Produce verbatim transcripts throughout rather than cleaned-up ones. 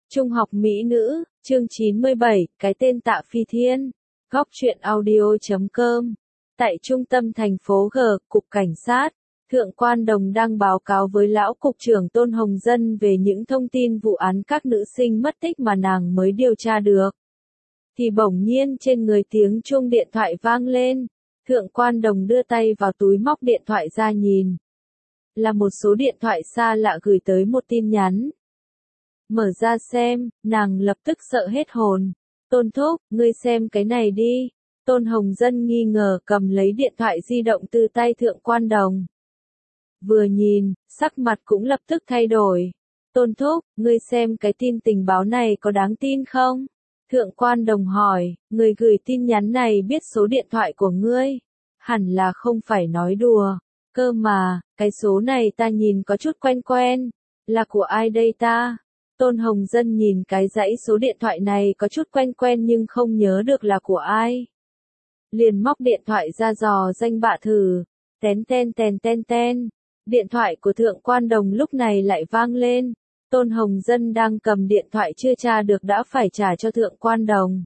Trung học mỹ nữ, chương chín mươi bảy, cái tên Tạ Phi Thiên. Góc truyện audio chấm com. Tại trung tâm thành phố G, Cục Cảnh sát, Thượng quan Đồng đang báo cáo với lão cục trưởng Tôn Hồng Dân về những thông tin vụ án các nữ sinh mất tích mà nàng mới điều tra được. Thì bỗng nhiên trên người tiếng chuông điện thoại vang lên, Thượng quan Đồng đưa tay vào túi móc điện thoại ra nhìn. Là một số điện thoại xa lạ gửi tới một tin nhắn. Mở ra xem, nàng lập tức sợ hết hồn. Tôn thúc, ngươi xem cái này đi. Tôn Hồng Dân nghi ngờ cầm lấy điện thoại di động từ tay Thượng quan Đồng. Vừa nhìn, sắc mặt cũng lập tức thay đổi. Tôn thúc, ngươi xem cái tin tình báo này có đáng tin không? Thượng quan Đồng hỏi, người gửi tin nhắn này biết số điện thoại của ngươi. Hẳn là không phải nói đùa. Cơ mà, cái số này ta nhìn có chút quen quen. Là của ai đây ta? Tôn Hồng Dân nhìn cái dãy số điện thoại này có chút quen quen nhưng không nhớ được là của ai. Liền móc điện thoại ra dò danh bạ thử. Tén ten tèn ten ten. Điện thoại của Thượng quan Đồng lúc này lại vang lên. Tôn Hồng Dân đang cầm điện thoại chưa tra được đã phải trả cho Thượng quan Đồng.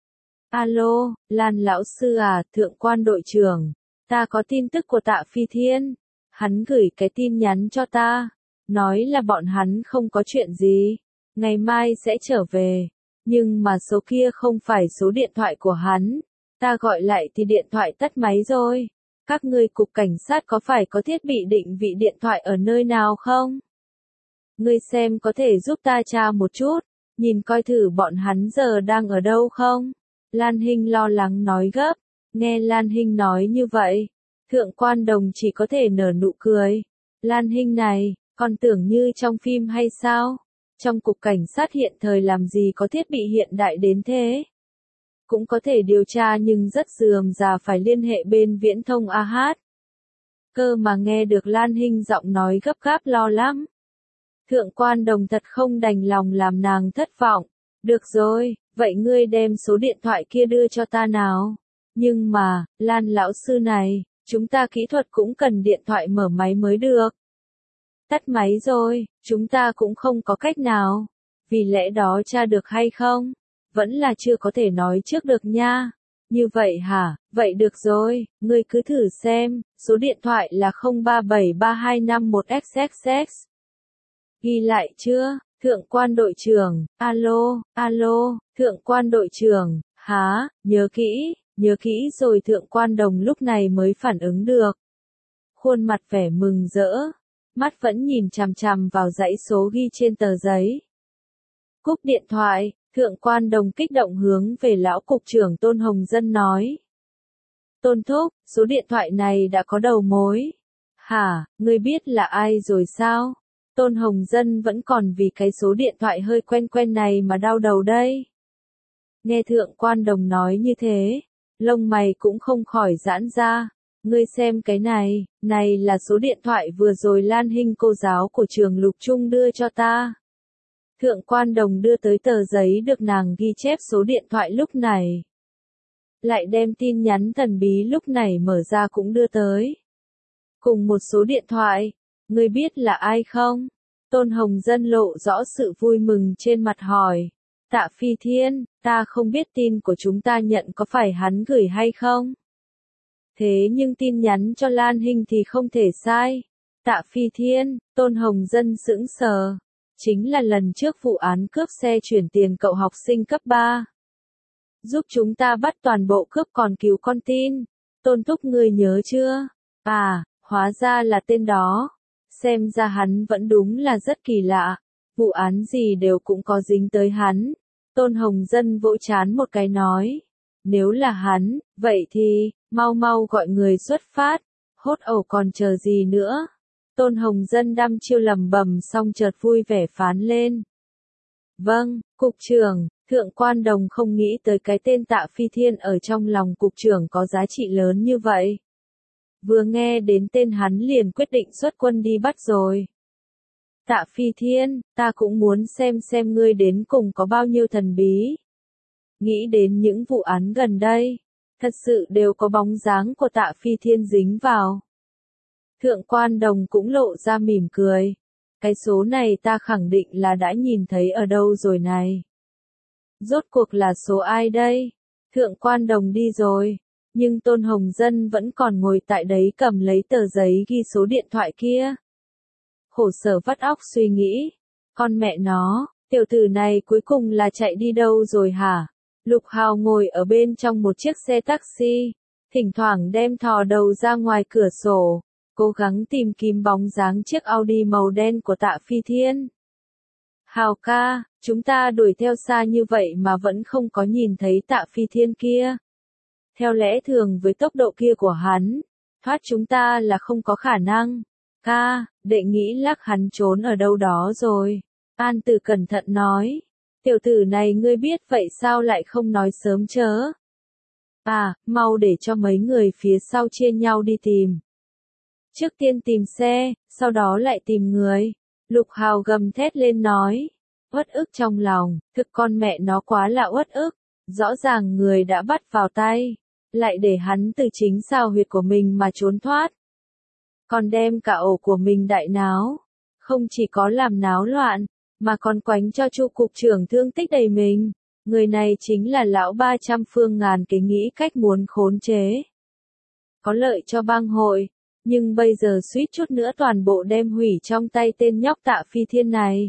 Alo, Lan lão sư à, Thượng quan đội trưởng. Ta có tin tức của Tạ Phi Thiên. Hắn gửi cái tin nhắn cho ta. Nói là bọn hắn không có chuyện gì. Ngày mai sẽ trở về. Nhưng mà số kia không phải số điện thoại của hắn. Ta gọi lại thì điện thoại tắt máy rồi. Các ngươi cục cảnh sát có phải có thiết bị định vị điện thoại ở nơi nào không? Ngươi xem có thể giúp ta tra một chút. Nhìn coi thử bọn hắn giờ đang ở đâu không? Lan Hinh lo lắng nói gấp. Nghe Lan Hinh nói như vậy. Thượng quan Đồng chỉ có thể nở nụ cười. Lan Hinh này, còn tưởng như trong phim hay sao? Trong cục cảnh sát hiện thời làm gì có thiết bị hiện đại đến thế? Cũng có thể điều tra nhưng rất rườm rà phải liên hệ bên viễn thông a hát. Cơ mà nghe được Lan Hinh giọng nói gấp gáp lo lắng. Thượng quan Đồng thật không đành lòng làm nàng thất vọng. Được rồi, vậy ngươi đem số điện thoại kia đưa cho ta nào. Nhưng mà, Lan lão sư này, chúng ta kỹ thuật cũng cần điện thoại mở máy mới được. Tắt máy rồi, chúng ta cũng không có cách nào. Vì lẽ đó tra được hay không? Vẫn là chưa có thể nói trước được nha. Như vậy hả? Vậy được rồi, ngươi cứ thử xem. Số điện thoại là không ba bảy ba hai năm một x x x. Ghi lại chưa? Thượng quan đội trưởng, alo, alo, thượng quan đội trưởng, hả? Nhớ kỹ, nhớ kỹ rồi. Thượng quan Đồng lúc này mới phản ứng được. Khuôn mặt vẻ mừng rỡ. Mắt vẫn nhìn chằm chằm vào dãy số ghi trên tờ giấy. Cúp điện thoại, Thượng quan Đồng kích động hướng về lão cục trưởng Tôn Hồng Dân nói. Tôn thúc, số điện thoại này đã có đầu mối. Hả, ngươi biết là ai rồi sao? Tôn Hồng Dân vẫn còn vì cái số điện thoại hơi quen quen này mà đau đầu đây. Nghe Thượng quan Đồng nói như thế, lông mày cũng không khỏi giãn ra. Ngươi xem cái này, này là số điện thoại vừa rồi Lan Hinh cô giáo của trường Lục Trung đưa cho ta. Thượng quan Đồng đưa tới tờ giấy được nàng ghi chép số điện thoại lúc này. Lại đem tin nhắn thần bí lúc này mở ra cũng đưa tới. Cùng một số điện thoại, ngươi biết là ai không? Tôn Hồng Dân lộ rõ sự vui mừng trên mặt hỏi. Tạ Phi Thiên, ta không biết tin của chúng ta nhận có phải hắn gửi hay không? Thế nhưng tin nhắn cho Lan Hinh thì không thể sai. Tạ Phi Thiên, Tôn Hồng Dân sững sờ. Chính là lần trước vụ án cướp xe chuyển tiền cậu học sinh cấp ba. Giúp chúng ta bắt toàn bộ cướp còn cứu con tin. Tôn thúc ngươi nhớ chưa? À, hóa ra là tên đó. Xem ra hắn vẫn đúng là rất kỳ lạ. Vụ án gì đều cũng có dính tới hắn. Tôn Hồng Dân vỗ trán một cái nói. Nếu là hắn, vậy thì, mau mau gọi người xuất phát. Hốt ẩu còn chờ gì nữa? Tôn Hồng Dân đăm chiêu lầm bầm xong chợt vui vẻ phán lên. Vâng, cục trưởng. Thượng quan Đồng không nghĩ tới cái tên Tạ Phi Thiên ở trong lòng cục trưởng có giá trị lớn như vậy. Vừa nghe đến tên hắn liền quyết định xuất quân đi bắt rồi. Tạ Phi Thiên, ta cũng muốn xem xem ngươi đến cùng có bao nhiêu thần bí. Nghĩ đến những vụ án gần đây, thật sự đều có bóng dáng của Tạ Phi Thiên dính vào. Thượng quan Đồng cũng lộ ra mỉm cười. cái số này ta khẳng định là đã nhìn thấy ở đâu rồi này. Rốt cuộc là số ai đây? Thượng quan đồng đi rồi, nhưng Tôn Hồng Dân vẫn còn ngồi tại đấy cầm lấy tờ giấy ghi số điện thoại kia. Khổ sở vắt óc suy nghĩ, con mẹ nó, tiểu tử này cuối cùng là chạy đi đâu rồi hả? Lục Hào ngồi ở bên trong một chiếc xe taxi, thỉnh thoảng đem thò đầu ra ngoài cửa sổ, cố gắng tìm kiếm bóng dáng chiếc Audi màu đen của Tạ Phi Thiên. Hào ca, chúng ta đuổi theo xa như vậy mà vẫn không có nhìn thấy Tạ Phi Thiên kia. Theo lẽ thường với tốc độ kia của hắn, thoát chúng ta là không có khả năng. Ca, đệ nghĩ lắc hắn trốn ở đâu đó rồi. An Tử cẩn thận nói. Tiểu tử này ngươi biết vậy sao lại không nói sớm chớ? À, mau để cho mấy người phía sau chia nhau đi tìm. Trước tiên tìm xe, sau đó lại tìm người. Lục Hào gầm thét lên nói. Uất ức trong lòng, thực con mẹ nó quá là uất ức. Rõ ràng người đã bắt vào tay, lại để hắn từ chính sao huyệt của mình mà trốn thoát. Còn đem cả ổ của mình đại náo. Không chỉ có làm náo loạn, mà còn quánh cho Chu cục trưởng thương tích đầy mình. Người này chính là lão ba trăm phương ngàn kế nghĩ cách muốn khốn chế. Có lợi cho bang hội, nhưng bây giờ suýt chút nữa toàn bộ đem hủy trong tay tên nhóc Tạ Phi Thiên này.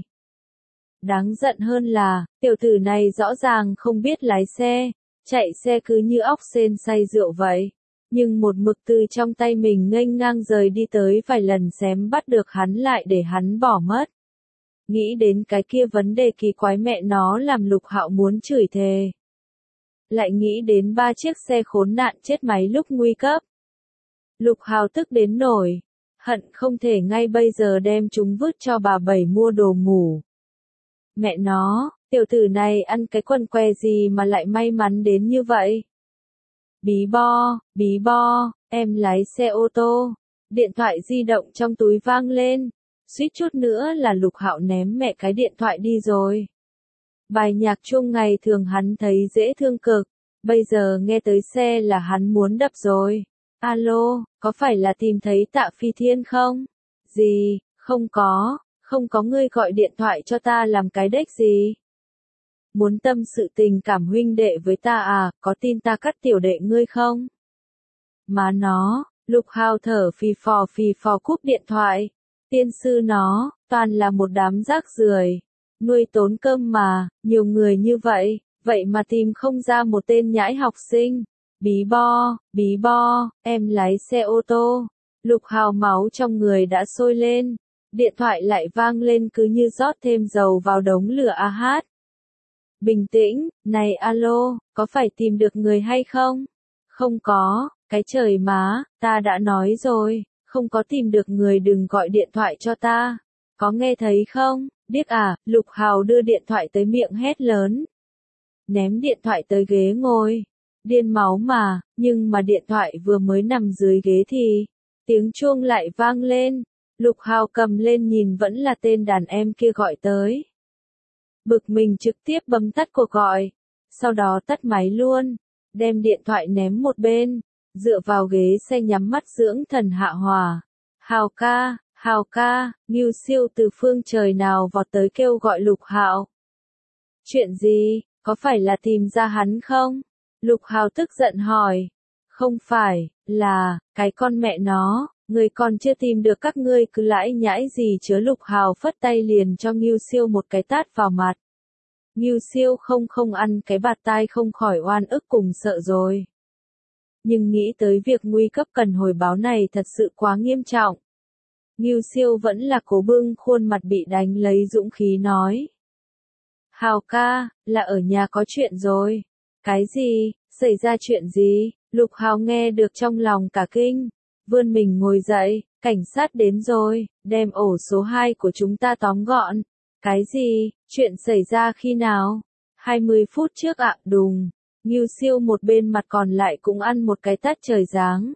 Đáng giận hơn là, tiểu tử này rõ ràng không biết lái xe, chạy xe cứ như óc sên say rượu vậy. Nhưng một mực từ trong tay mình nghênh ngang rời đi tới vài lần xém bắt được hắn lại để hắn bỏ mất. Nghĩ đến cái kia vấn đề kỳ quái mẹ nó làm Lục Hạo muốn chửi thề. Lại nghĩ đến ba chiếc xe khốn nạn chết máy lúc nguy cấp. Lục Hạo tức đến nổi, hận không thể ngay bây giờ đem chúng vứt cho bà Bảy mua đồ ngủ. Mẹ nó, tiểu tử này ăn cái quần què gì mà lại may mắn đến như vậy? Bí bo, bí bo, em lái xe ô tô, điện thoại di động trong túi vang lên, suýt chút nữa là Lục Hạo ném mẹ cái điện thoại đi rồi. Bài nhạc chuông ngày thường hắn thấy dễ thương cực, bây giờ nghe tới xe là hắn muốn đập rồi. Alo, có phải là tìm thấy Tạ Phi Thiên không? Gì, không có, không có ngươi gọi điện thoại cho ta làm cái đếch gì? Muốn tâm sự tình cảm huynh đệ với ta à, có tin ta cắt tiểu đệ ngươi không? Má nó, Lục Hào thở phì phò phì phò cúp điện thoại. Tiên sư nó, toàn là một đám rác rưởi, nuôi tốn cơm mà, nhiều người như vậy, vậy mà tìm không ra một tên nhãi học sinh. Bí bo, bí bo, em lái xe ô tô. Lục Hào máu trong người đã sôi lên, điện thoại lại vang lên cứ như rót thêm dầu vào đống lửa a hát. Bình tĩnh, này alo, có phải tìm được người hay không? Không có, cái trời má, ta đã nói rồi, không có tìm được người đừng gọi điện thoại cho ta. Có nghe thấy không? Điếc à, Lục Hào đưa điện thoại tới miệng hét lớn. Ném điện thoại tới ghế ngồi. Điên máu mà, nhưng mà điện thoại vừa mới nằm dưới ghế thì, tiếng chuông lại vang lên. Lục Hào cầm lên nhìn vẫn là tên đàn em kia gọi tới. Bực mình trực tiếp bấm tắt cuộc gọi, sau đó tắt máy luôn, đem điện thoại ném một bên, dựa vào ghế xe nhắm mắt dưỡng thần hạ hòa. Hào ca, Hào ca, Ngưu Siêu từ phương trời nào vọt tới kêu gọi Lục Hạo. Chuyện gì, có phải là tìm ra hắn không? Lục Hào tức giận hỏi. Không phải, là, cái con mẹ nó, người còn chưa tìm được các ngươi cứ lãi nhãi gì chớ. Lục Hào phất tay liền cho Ngưu Siêu một cái tát vào mặt. Ngưu Siêu không không ăn cái bạt tai không khỏi oan ức cùng sợ rồi. Nhưng nghĩ tới việc nguy cấp cần hồi báo này thật sự quá nghiêm trọng. Ngưu Siêu vẫn là cố bưng khuôn mặt bị đánh lấy dũng khí nói. Hào ca, là ở nhà có chuyện rồi. Cái gì, xảy ra chuyện gì? Lục Hào nghe được trong lòng cả kinh, vươn mình ngồi dậy, cảnh sát đến rồi, đem ổ số hai của chúng ta tóm gọn. Cái gì, chuyện xảy ra khi nào? hai mươi phút trước ạ, đùng. Ngưu Siêu một bên mặt còn lại cũng ăn một cái tát trời giáng.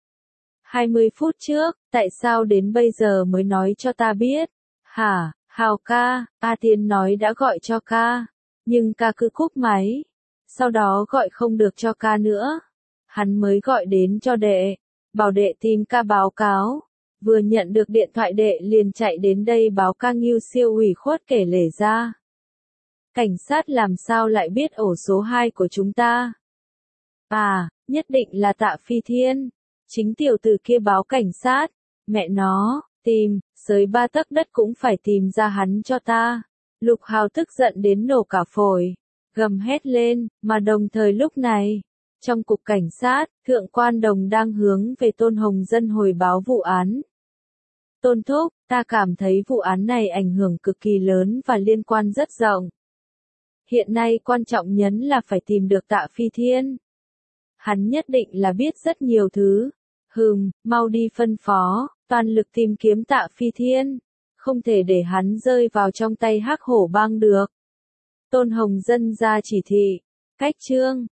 hai mươi phút trước, tại sao đến bây giờ mới nói cho ta biết? Hả, Hào ca, A Tiên nói đã gọi cho ca, nhưng ca cứ cúp máy. Sau đó gọi không được cho ca nữa. Hắn mới gọi đến cho đệ, bảo đệ tìm ca báo cáo. Vừa nhận được điện thoại đệ liền chạy đến đây báo ca Ngưu siêu ủy khuất kể lể ra. Cảnh sát làm sao lại biết ổ số hai của chúng ta? À, nhất định là Tạ Phi Thiên. Chính tiểu tử kia báo cảnh sát. Mẹ nó, tìm, sới ba tấc đất cũng phải tìm ra hắn cho ta. Lục Hào tức giận đến nổ cả phổi, gầm hét lên, mà đồng thời lúc này, trong cục cảnh sát, Thượng quan Đồng đang hướng về Tôn Hồng Dân hồi báo vụ án. Tôn thúc, ta cảm thấy vụ án này ảnh hưởng cực kỳ lớn và liên quan rất rộng. Hiện nay quan trọng nhất là phải tìm được Tạ Phi Thiên. Hắn nhất định là biết rất nhiều thứ. Hừm, mau đi phân phó, toàn lực tìm kiếm Tạ Phi Thiên. Không thể để hắn rơi vào trong tay Hắc Hổ Bang được. Tôn Hồng Dân ra chỉ thị. Cách chương